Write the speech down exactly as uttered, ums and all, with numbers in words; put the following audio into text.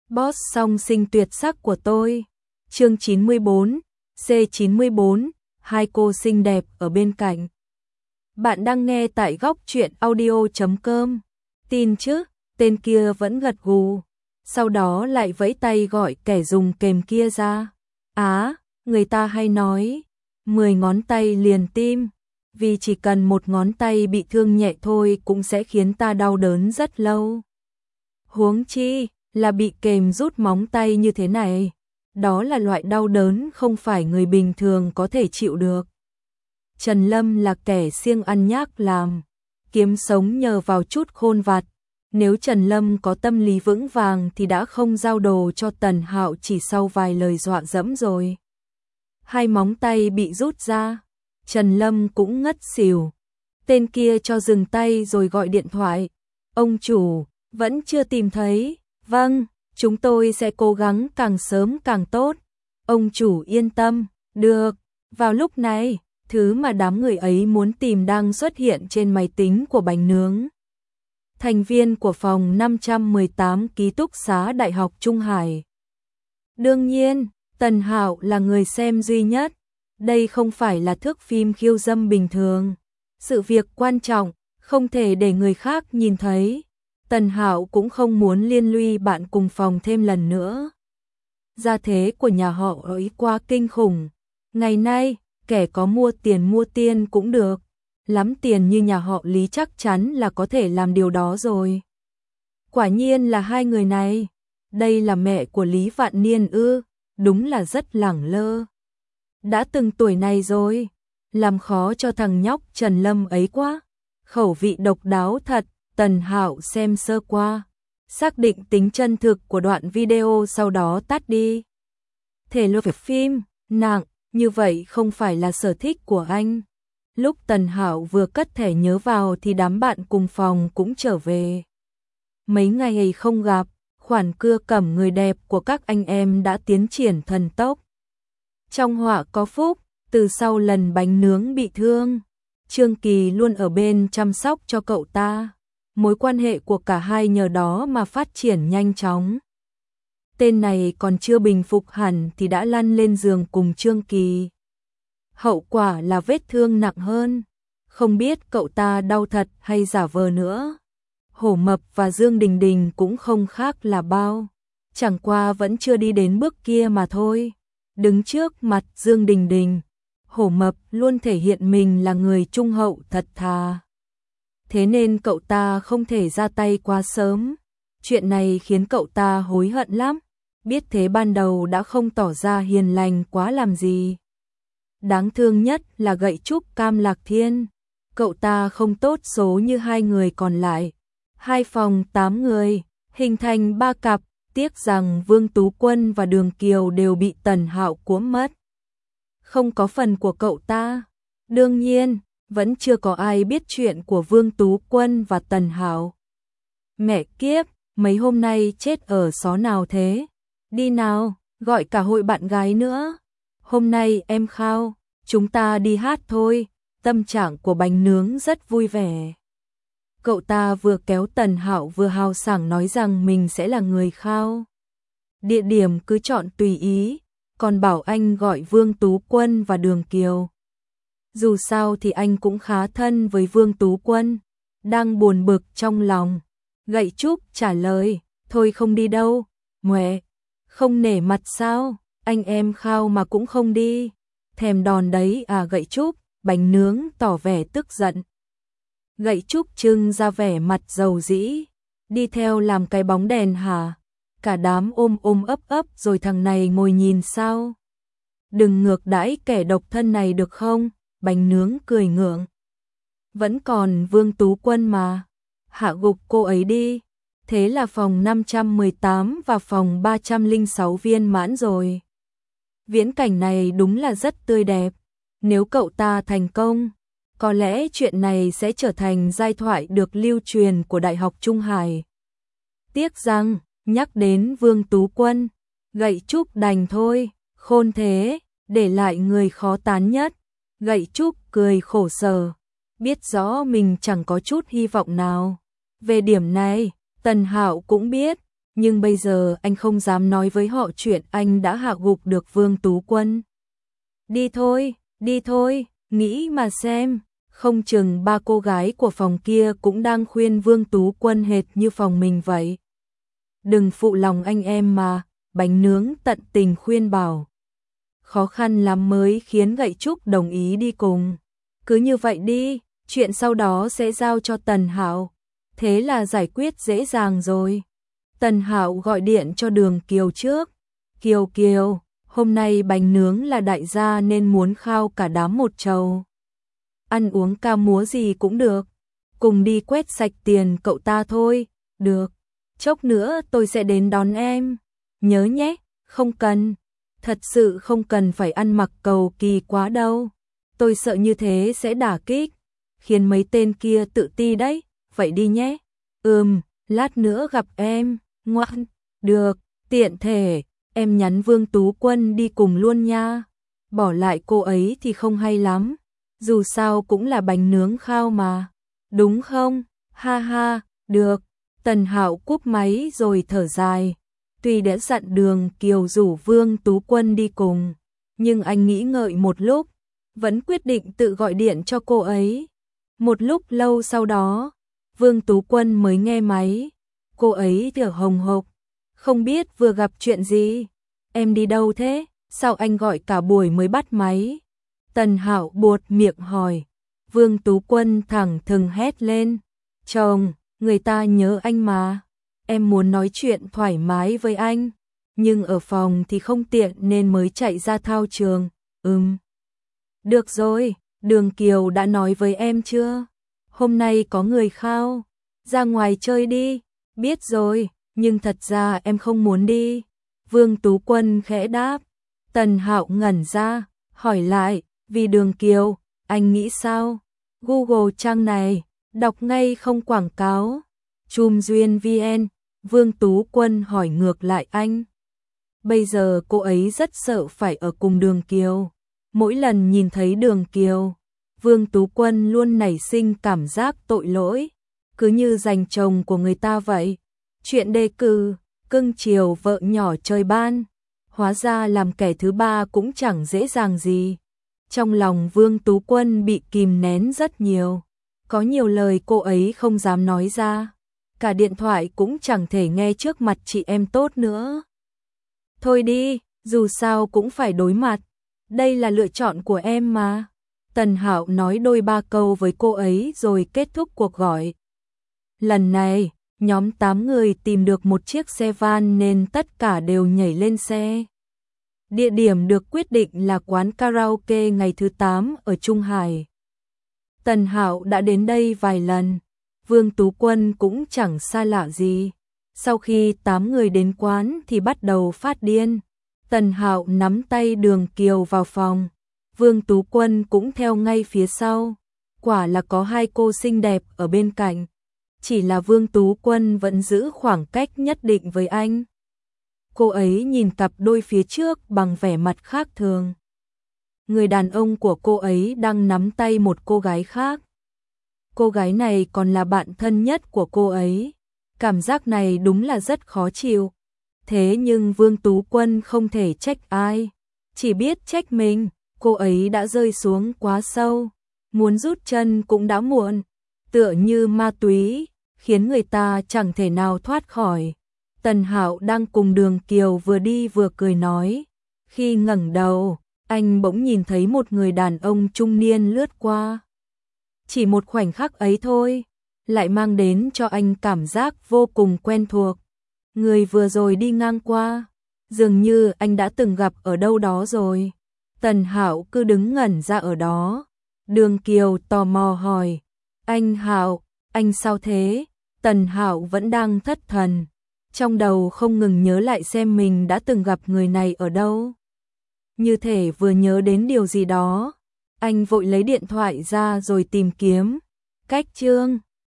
Boss song sinh tuyệt sắc của tôi. Chương chín mươi bốn, C chín mươi bốn, hai cô xinh đẹp ở bên cạnh. Bạn đang nghe tại góc truyện audio chấm com. Tin chứ? Tên kia vẫn gật gù, sau đó lại vẫy tay gọi kẻ dùng kềm kia ra. Á, người ta hay nói, mười ngón tay liền tim, vì chỉ cần một ngón tay bị thương nhẹ thôi cũng sẽ khiến ta đau đớn rất lâu. Huống chi là bị kềm rút móng tay như thế này, đó là loại đau đớn không phải người bình thường có thể chịu được. Trần Lâm là kẻ siêng ăn nhác làm, kiếm sống nhờ vào chút khôn vặt. Nếu Trần Lâm có tâm lý vững vàng thì đã không giao đồ cho Tần Hạo chỉ sau vài lời dọa dẫm rồi. Hai móng tay bị rút ra, Trần Lâm cũng ngất xỉu. Tên kia cho dừng tay rồi gọi điện thoại. Ông chủ, vẫn chưa tìm thấy. Vâng, chúng tôi sẽ cố gắng càng sớm càng tốt. Ông chủ yên tâm, được. Vào lúc này, thứ mà đám người ấy muốn tìm đang xuất hiện trên máy tính của Bánh Nướng. Thành viên của phòng năm trăm mười tám ký túc xá Đại học Trung Hải. Đương nhiên, Tần Hạo là người xem duy nhất. Đây không phải là thước phim khiêu dâm bình thường. Sự việc quan trọng, không thể để người khác nhìn thấy. Tần Hạo cũng không muốn liên lụy bạn cùng phòng thêm lần nữa. Gia thế của nhà họ ấy quá kinh khủng. Ngày nay, kẻ có mua tiền mua tiên cũng được. Lắm tiền như nhà họ Lý chắc chắn là có thể làm điều đó rồi. Quả nhiên là hai người này. Đây là mẹ của Lý Vạn Niên ư, đúng là rất lẳng lơ. Đã từng tuổi này rồi, làm khó cho thằng nhóc Trần Lâm ấy quá. Khẩu vị độc đáo thật. Tần Hạo xem sơ qua, xác định tính chân thực của đoạn video sau đó tắt đi. Thể loại phim nặng như vậy không phải là sở thích của anh. Lúc Tần Hạo vừa cất thẻ nhớ vào thì đám bạn cùng phòng cũng trở về. Mấy ngày không gặp, khoản cưa cẩm người đẹp của các anh em đã tiến triển thần tốc. Trong họa có phúc, từ sau lần Bánh Nướng bị thương, Trương Kỳ luôn ở bên chăm sóc cho cậu ta. Mối quan hệ của cả hai nhờ đó mà phát triển nhanh chóng. Tên này còn chưa bình phục hẳn thì đã lăn lên giường cùng Trương Kỳ. Hậu quả là vết thương nặng hơn. Không biết cậu ta đau thật hay giả vờ nữa. Hổ Mập và Dương Đình Đình cũng không khác là bao. Chẳng qua vẫn chưa đi đến bước kia mà thôi. Đứng trước mặt Dương Đình Đình, Hổ Mập luôn thể hiện mình là người trung hậu thật thà. Thế nên cậu ta không thể ra tay quá sớm. Chuyện này khiến cậu ta hối hận lắm. Biết thế ban đầu đã không tỏ ra hiền lành quá làm gì. Đáng thương nhất là gậy trúc Cam Lạc Thiên. Cậu ta không tốt số như hai người còn lại. Hai phòng tám người, hình thành ba cặp. Tiếc rằng Vương Tú Quân và Đường Kiều đều bị Tần Hạo cuốn mất. Không có phần của cậu ta. Đương nhiên, vẫn chưa có ai biết chuyện của Vương Tú Quân và Tần Hạo. Mẹ kiếp, mấy hôm nay chết ở xó nào thế? Đi nào, gọi cả hội bạn gái nữa. Hôm nay em khao, chúng ta đi hát thôi. Tâm trạng của Bánh Nướng rất vui vẻ. Cậu ta vừa kéo Tần Hạo vừa hào sảng nói rằng mình sẽ là người khao. Địa điểm cứ chọn tùy ý, còn bảo anh gọi Vương Tú Quân và Đường Kiều. Dù sao thì anh cũng khá thân với Vương Tú Quân. Đang buồn bực trong lòng, Gậy Trúc trả lời, thôi không đi đâu. Mẹ, không nể mặt sao? Anh em khao mà cũng không đi. Thèm đòn đấy à Gậy Trúc? Bánh Nướng tỏ vẻ tức giận. Gậy Trúc trưng ra vẻ mặt dầu dĩ. Đi theo làm cái bóng đèn hả? Cả đám ôm ôm ấp ấp rồi thằng này ngồi nhìn sao? Đừng ngược đãi kẻ độc thân này được không? Bánh Nướng cười ngượng. Vẫn còn Vương Tú Quân mà. Hạ gục cô ấy đi. Thế là phòng năm trăm mười tám và phòng ba trăm lẻ sáu viên mãn rồi. Viễn cảnh này đúng là rất tươi đẹp. Nếu cậu ta thành công, có lẽ chuyện này sẽ trở thành giai thoại được lưu truyền của Đại học Trung Hải. Tiếc rằng, nhắc đến Vương Tú Quân, Gậy Trúc đành thôi, khôn thế, để lại người khó tán nhất. Gậy Trúc cười khổ sở, biết rõ mình chẳng có chút hy vọng nào. Về điểm này, Tần Hạo cũng biết, nhưng bây giờ anh không dám nói với họ chuyện anh đã hạ gục được Vương Tú Quân. Đi thôi, đi thôi, nghĩ mà xem, không chừng ba cô gái của phòng kia cũng đang khuyên Vương Tú Quân hệt như phòng mình vậy. Đừng phụ lòng anh em mà, bánh nướng tận tình khuyên bảo. Khó khăn lắm mới khiến Gậy Trúc đồng ý đi cùng. Cứ như vậy đi, chuyện sau đó sẽ giao cho Tần Hạo. Thế là giải quyết dễ dàng rồi. Tần Hạo gọi điện cho Đường Kiều trước. Kiều Kiều, hôm nay bánh nướng là đại gia nên muốn khao cả đám một chầu. Ăn uống ca múa gì cũng được. Cùng đi quét sạch tiền cậu ta thôi. Được. Chốc nữa tôi sẽ đến đón em. Nhớ nhé, không cần. Thật sự không cần phải ăn mặc cầu kỳ quá đâu. Tôi sợ như thế sẽ đả kích, khiến mấy tên kia tự ti đấy. Vậy đi nhé. Ừm, lát nữa gặp em. Ngoan. Được, tiện thể, em nhắn Vương Tú Quân đi cùng luôn nha. Bỏ lại cô ấy thì không hay lắm. Dù sao cũng là bánh nướng khao mà. Đúng không? Ha ha, được. Tần Hạo cúp máy rồi thở dài. Tuy đã dặn Đường Kiều rủ Vương Tú Quân đi cùng, nhưng anh nghĩ ngợi một lúc, vẫn quyết định tự gọi điện cho cô ấy. Một lúc lâu sau đó, Vương Tú Quân mới nghe máy. Cô ấy thở hồng hộc, không biết vừa gặp chuyện gì. Em đi đâu thế? Sao anh gọi cả buổi mới bắt máy? Tần Hạo buột miệng hỏi. Vương Tú Quân thẳng thừng hét lên. Chồng, người ta nhớ anh mà. Em muốn nói chuyện thoải mái với anh, nhưng ở phòng thì không tiện nên mới chạy ra thao trường. Ừm. Được rồi, Đường Kiều đã nói với em chưa? Hôm nay có người khao, ra ngoài chơi đi. Biết rồi, nhưng thật ra em không muốn đi. Vương Tú Quân khẽ đáp. Tần Hạo ngẩn ra, hỏi lại, vì Đường Kiều, anh nghĩ sao? Google trang này, đọc ngay không quảng cáo. Chum duyên vê en, Vương Tú Quân hỏi ngược lại anh. Bây giờ cô ấy rất sợ phải ở cùng Đường Kiều. Mỗi lần nhìn thấy Đường Kiều, Vương Tú Quân luôn nảy sinh cảm giác tội lỗi, cứ như giành chồng của người ta vậy. Chuyện đề cử, cưng chiều vợ nhỏ chơi ban, hóa ra làm kẻ thứ ba cũng chẳng dễ dàng gì. Trong lòng Vương Tú Quân bị kìm nén rất nhiều, có nhiều lời cô ấy không dám nói ra, cả điện thoại cũng chẳng thể nghe trước mặt chị em tốt nữa. Thôi đi, dù sao cũng phải đối mặt, đây là lựa chọn của em mà. Tần Hạo nói đôi ba câu với cô ấy rồi kết thúc cuộc gọi. Lần này, nhóm tám người tìm được một chiếc xe van nên tất cả đều nhảy lên xe. Địa điểm được quyết định là quán karaoke ngày thứ tám ở Trung Hải. Tần Hạo đã đến đây vài lần, Vương Tú Quân cũng chẳng xa lạ gì. Sau khi tám người đến quán thì bắt đầu phát điên. Tần Hạo nắm tay Đường Kiều vào phòng, Vương Tú Quân cũng theo ngay phía sau. Quả là có hai cô xinh đẹp ở bên cạnh. Chỉ là Vương Tú Quân vẫn giữ khoảng cách nhất định với anh. Cô ấy nhìn cặp đôi phía trước bằng vẻ mặt khác thường. Người đàn ông của cô ấy đang nắm tay một cô gái khác. Cô gái này còn là bạn thân nhất của cô ấy. Cảm giác này đúng là rất khó chịu. Thế nhưng Vương Tú Quân không thể trách ai, chỉ biết trách mình. Cô ấy đã rơi xuống quá sâu, muốn rút chân cũng đã muộn, tựa như ma túy, khiến người ta chẳng thể nào thoát khỏi. Tần Hạo đang cùng Đường Kiều vừa đi vừa cười nói. Khi ngẩng đầu, anh bỗng nhìn thấy một người đàn ông trung niên lướt qua. Chỉ một khoảnh khắc ấy thôi, lại mang đến cho anh cảm giác vô cùng quen thuộc. Người vừa rồi đi ngang qua, dường như anh đã từng gặp ở đâu đó rồi. Tần Hạo cứ đứng ngẩn ra ở đó. Đường Kiều tò mò hỏi, anh Hạo, anh sao thế? Tần Hạo vẫn đang thất thần, trong đầu không ngừng nhớ lại xem mình đã từng gặp người này ở đâu. Như thể vừa nhớ đến điều gì đó, anh vội lấy điện thoại ra rồi tìm kiếm. Cách chương